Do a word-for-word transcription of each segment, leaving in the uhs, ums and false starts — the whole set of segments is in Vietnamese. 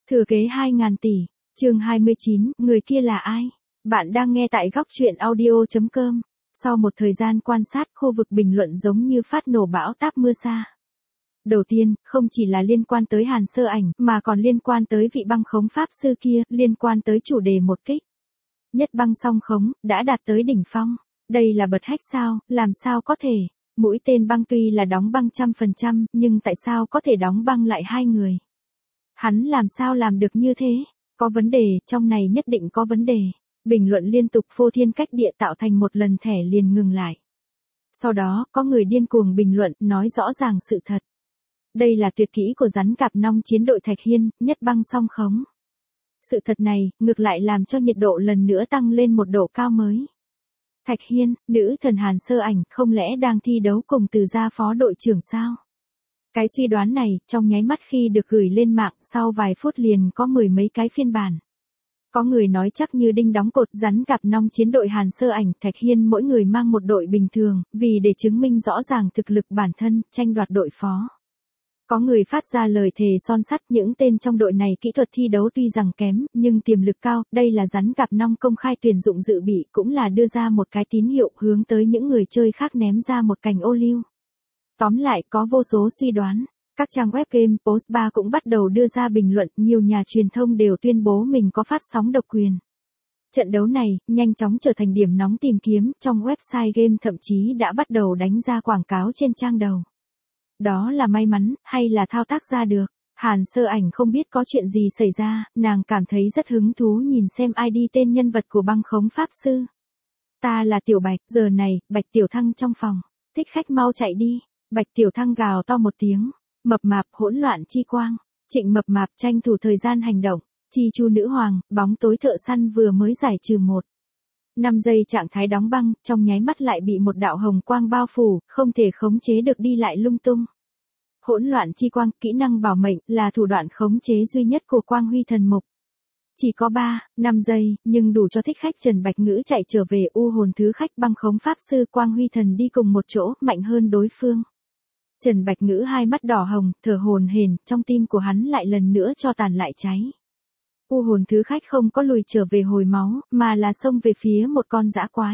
Thừa kế hai nghìn tỷ, chương hai mươi chín, người kia là ai? Bạn đang nghe tại góc truyện audio chấm com. Sau một thời gian quan sát, khu vực bình luận giống như phát nổ bão táp mưa sa. Đầu tiên, không chỉ là liên quan tới Hàn Sơ Ảnh, mà còn liên quan tới vị băng khống pháp sư kia, liên quan tới chủ đề một kích. Nhất băng song khống, đã đạt tới đỉnh phong. Đây là bật hách sao, làm sao có thể? Mũi tên băng tuy là đóng băng trăm phần trăm, nhưng tại sao có thể đóng băng lại hai người? Hắn làm sao làm được như thế? Có vấn đề, trong này nhất định có vấn đề. Bình luận liên tục phô thiên cách địa tạo thành một lần thẻ liền ngừng lại. Sau đó, có người điên cuồng bình luận, nói rõ ràng sự thật. Đây là tuyệt kỹ của rắn cạp nong chiến đội Thạch Hiên, nhất băng song khống. Sự thật này, ngược lại làm cho nhiệt độ lần nữa tăng lên một độ cao mới. Thạch Hiên, nữ thần Hàn Sơ Ảnh, không lẽ đang thi đấu cùng Từ gia phó đội trưởng sao? Cái suy đoán này, trong nháy mắt khi được gửi lên mạng, sau vài phút liền có mười mấy cái phiên bản. Có người nói chắc như đinh đóng cột, rắn cạp nong chiến đội Hàn Sơ Ảnh, Thạch Hiên mỗi người mang một đội bình thường, vì để chứng minh rõ ràng thực lực bản thân, tranh đoạt đội phó. Có người phát ra lời thề son sắt, những tên trong đội này kỹ thuật thi đấu tuy rằng kém, nhưng tiềm lực cao, đây là rắn cạp nong công khai tuyển dụng dự bị, cũng là đưa ra một cái tín hiệu hướng tới những người chơi khác ném ra một cành ô liu. Tóm lại, có vô số suy đoán. Các trang web game Post ba cũng bắt đầu đưa ra bình luận, nhiều nhà truyền thông đều tuyên bố mình có phát sóng độc quyền. Trận đấu này, nhanh chóng trở thành điểm nóng tìm kiếm, trong website game thậm chí đã bắt đầu đánh ra quảng cáo trên trang đầu. Đó là may mắn, hay là thao tác ra được? Hàn Sơ Ảnh không biết có chuyện gì xảy ra, nàng cảm thấy rất hứng thú nhìn xem i đê tên nhân vật của băng khống pháp sư. Ta là Tiểu Bạch, giờ này, Bạch Tiểu Thăng trong phòng. Thích khách mau chạy đi. Bạch Tiểu Thăng gào to một tiếng. Mập mạp, hỗn loạn chi quang. Trịnh Mập Mạp tranh thủ thời gian hành động. Chi Chu nữ hoàng, bóng tối thợ săn vừa mới giải trừ một. năm giây trạng thái đóng băng, trong nháy mắt lại bị một đạo hồng quang bao phủ, không thể khống chế được đi lại lung tung. Hỗn loạn chi quang, kỹ năng bảo mệnh, là thủ đoạn khống chế duy nhất của Quang Huy Thần Mục. Chỉ có ba, năm giây, nhưng đủ cho thích khách Trần Bạch Ngữ chạy trở về u hồn thứ khách băng khống pháp sư Quang Huy Thần đi cùng một chỗ, mạnh hơn đối phương. Trần Bạch Ngữ hai mắt đỏ hồng, thở hổn hển, trong tim của hắn lại lần nữa cho tàn lại cháy. U hồn thứ khách không có lùi trở về hồi máu, mà là xông về phía một con dã quái.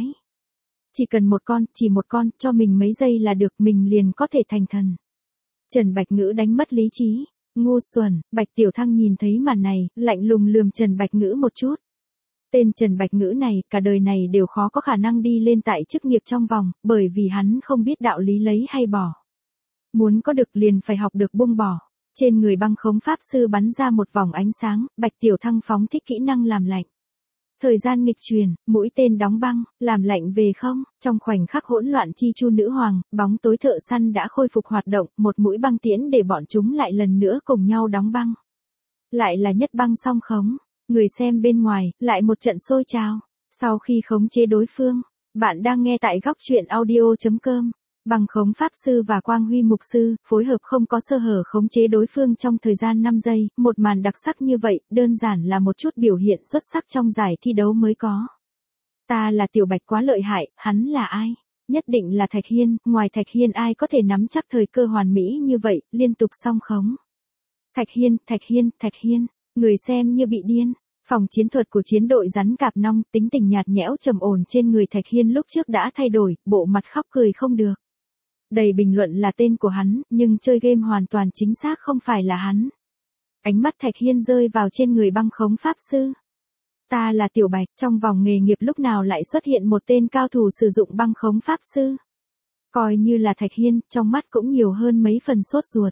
Chỉ cần một con, chỉ một con, cho mình mấy giây là được, mình liền có thể thành thần. Trần Bạch Ngữ đánh mất lý trí. Ngu xuẩn, Bạch Tiểu Thăng nhìn thấy màn này, lạnh lùng lườm Trần Bạch Ngữ một chút. Tên Trần Bạch Ngữ này, cả đời này đều khó có khả năng đi lên tại chức nghiệp trong vòng, bởi vì hắn không biết đạo lý lấy hay bỏ. Muốn có được liền phải học được buông bỏ. Trên người băng khống pháp sư bắn ra một vòng ánh sáng, Bạch Tiểu Thăng phóng thích kỹ năng làm lạnh. Thời gian nghịch truyền, mũi tên đóng băng, làm lạnh về không, trong khoảnh khắc hỗn loạn Chi Chu nữ hoàng, bóng tối thợ săn đã khôi phục hoạt động, một mũi băng tiễn để bọn chúng lại lần nữa cùng nhau đóng băng. Lại là nhất băng song khống, người xem bên ngoài, lại một trận sôi trào. Sau khi khống chế đối phương, bạn đang nghe tại góc truyện audio chấm com. Băng khống pháp sư và Quang Huy mục sư, phối hợp không có sơ hở khống chế đối phương trong thời gian năm giây, một màn đặc sắc như vậy, đơn giản là một chút biểu hiện xuất sắc trong giải thi đấu mới có. Ta là Tiểu Bạch quá lợi hại, hắn là ai? Nhất định là Thạch Hiên, ngoài Thạch Hiên ai có thể nắm chắc thời cơ hoàn mỹ như vậy, liên tục song khống. Thạch Hiên, Thạch Hiên, Thạch Hiên, người xem như bị điên. Phòng chiến thuật của chiến đội rắn cạp nong, tính tình nhạt nhẽo trầm ổn trên người Thạch Hiên lúc trước đã thay đổi, bộ mặt khóc cười không được. Đầy bình luận là tên của hắn, nhưng chơi game hoàn toàn chính xác không phải là hắn. Ánh mắt Thạch Hiên rơi vào trên người băng khống pháp sư. Ta là Tiểu Bạch, trong vòng nghề nghiệp lúc nào lại xuất hiện một tên cao thủ sử dụng băng khống pháp sư. Coi như là Thạch Hiên, trong mắt cũng nhiều hơn mấy phần sốt ruột.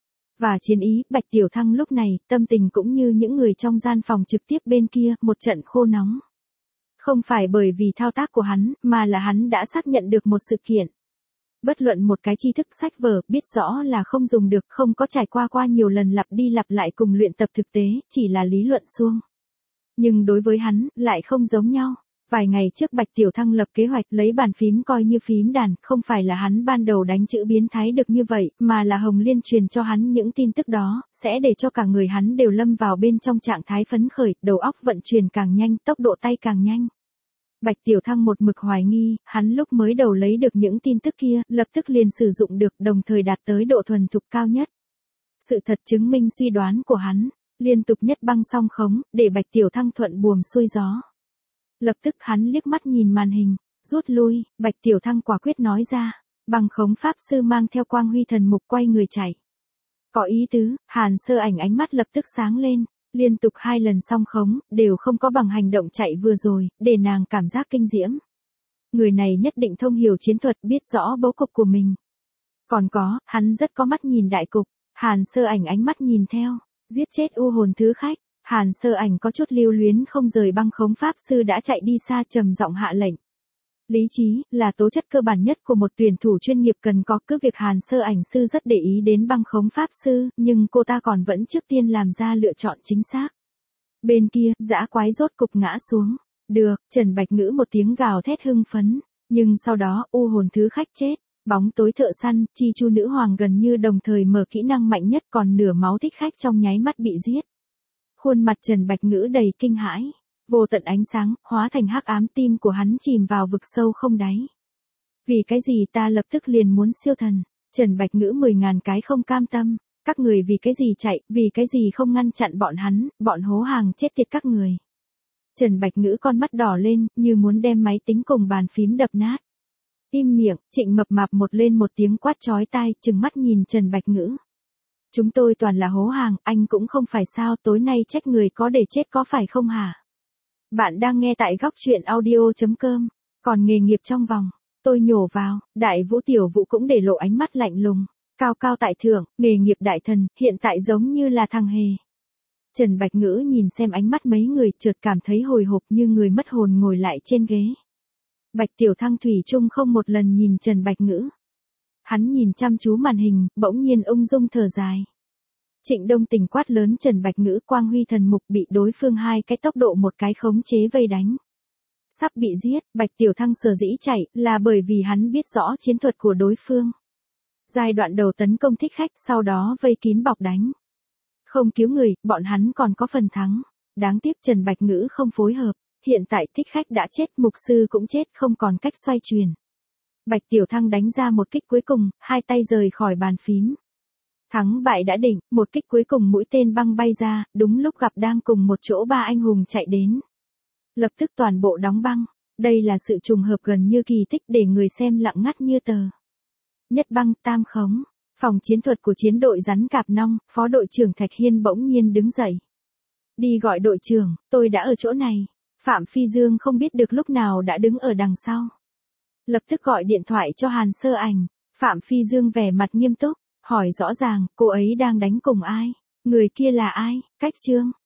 Và chiến ý, Bạch Tiểu Thăng lúc này, tâm tình cũng như những người trong gian phòng trực tiếp bên kia, một trận khô nóng. Không phải bởi vì thao tác của hắn, mà là hắn đã xác nhận được một sự kiện. Bất luận một cái tri thức sách vở, biết rõ là không dùng được, không có trải qua qua nhiều lần lặp đi lặp lại cùng luyện tập thực tế, chỉ là lý luận suông. Nhưng đối với hắn, lại không giống nhau. Vài ngày trước Bạch Tiểu Thăng lập kế hoạch lấy bàn phím coi như phím đàn, không phải là hắn ban đầu đánh chữ biến thái được như vậy, mà là Hồng Liên truyền cho hắn những tin tức đó, sẽ để cho cả người hắn đều lâm vào bên trong trạng thái phấn khởi, đầu óc vận chuyển càng nhanh, tốc độ tay càng nhanh. Bạch Tiểu Thăng một mực hoài nghi, hắn lúc mới đầu lấy được những tin tức kia, lập tức liền sử dụng được, đồng thời đạt tới độ thuần thục cao nhất. Sự thật chứng minh suy đoán của hắn. liên tục nhất băng song khống, để Bạch Tiểu Thăng thuận buồm xuôi gió. Lập tức hắn liếc mắt nhìn màn hình, rút lui, Bạch Tiểu Thăng quả quyết nói ra, băng khống pháp sư mang theo quang huy thần mục quay người chạy. Có ý tứ, Hàn Sơ Ảnh ánh mắt lập tức sáng lên, liên tục hai lần song khống, đều không có bằng hành động chạy vừa rồi, để nàng cảm giác kinh diễm. Người này nhất định thông hiểu chiến thuật, biết rõ bố cục của mình. Còn có, hắn rất có mắt nhìn đại cục, Hàn Sơ Ảnh ánh mắt nhìn theo, giết chết u hồn thứ khách. Hàn Sơ Ảnh có chút lưu luyến không rời băng khống pháp sư đã chạy đi xa, trầm giọng hạ lệnh. Lý trí, là tố chất cơ bản nhất của một tuyển thủ chuyên nghiệp cần có, cứ việc Hàn Sơ Ảnh sư rất để ý đến băng khống pháp sư, nhưng cô ta còn vẫn trước tiên làm ra lựa chọn chính xác. Bên kia, dã quái rốt cục ngã xuống. Được, Trần Bạch Ngữ một tiếng gào thét hưng phấn, nhưng sau đó, u hồn thứ khách chết. Bóng tối thợ săn, chi chu nữ hoàng gần như đồng thời mở kỹ năng mạnh nhất, còn nửa máu thích khách trong nháy mắt bị giết. Khuôn mặt Trần Bạch Ngữ đầy kinh hãi, vô tận ánh sáng, hóa thành hắc ám, tim của hắn chìm vào vực sâu không đáy. Vì cái gì ta lập tức liền muốn siêu thần, Trần Bạch Ngữ mười ngàn cái không cam tâm, các người vì cái gì chạy, vì cái gì không ngăn chặn bọn hắn, bọn hố hàng chết tiệt các người. Trần Bạch Ngữ con mắt đỏ lên, như muốn đem máy tính cùng bàn phím đập nát. Im miệng, Trịnh Mập Mạp một lên một tiếng quát chói tai, trừng mắt nhìn Trần Bạch Ngữ. Chúng tôi toàn là hố hàng, anh cũng không phải sao, tối nay trách người có để chết có phải không hả? Bạn đang nghe tại góc truyện audio chấm com, còn nghề nghiệp trong vòng, tôi nhổ vào, Đại Vũ Tiểu Vũ cũng để lộ ánh mắt lạnh lùng, cao cao tại thượng, nghề nghiệp đại thần, hiện tại giống như là thằng hề. Trần Bạch Ngữ nhìn xem ánh mắt mấy người, chợt cảm thấy hồi hộp như người mất hồn ngồi lại trên ghế. Bạch Tiểu Thăng thủy chung không một lần nhìn Trần Bạch Ngữ. Hắn nhìn chăm chú màn hình, bỗng nhiên ung dung thở dài. Trịnh Đông Tình quát lớn Trần Bạch Ngữ, quang huy thần mục bị đối phương hai cái tốc độ một cái khống chế vây đánh. Sắp bị giết, Bạch Tiểu Thăng sở dĩ chạy, là bởi vì hắn biết rõ chiến thuật của đối phương. Giai đoạn đầu tấn công thích khách, sau đó vây kín bọc đánh. Không cứu người, bọn hắn còn có phần thắng. Đáng tiếc Trần Bạch Ngữ không phối hợp, hiện tại thích khách đã chết, mục sư cũng chết, không còn cách xoay chuyển. Bạch Tiểu Thăng đánh ra một kích cuối cùng, hai tay rời khỏi bàn phím. Thắng bại đã định, một kích cuối cùng mũi tên băng bay ra, đúng lúc gặp đang cùng một chỗ ba anh hùng chạy đến. Lập tức toàn bộ đóng băng, đây là sự trùng hợp gần như kỳ tích để người xem lặng ngắt như tờ. Nhất băng, tam khống, phòng chiến thuật của chiến đội rắn cạp nong, phó đội trưởng Thạch Hiên bỗng nhiên đứng dậy. Đi gọi đội trưởng, tôi đã ở chỗ này. Phạm Phi Dương không biết được lúc nào đã đứng ở đằng sau. Lập tức gọi điện thoại cho Hàn Sơ Ảnh, Phạm Phi Dương vẻ mặt nghiêm túc, hỏi rõ ràng, cô ấy đang đánh cùng ai, người kia là ai, cách Trương,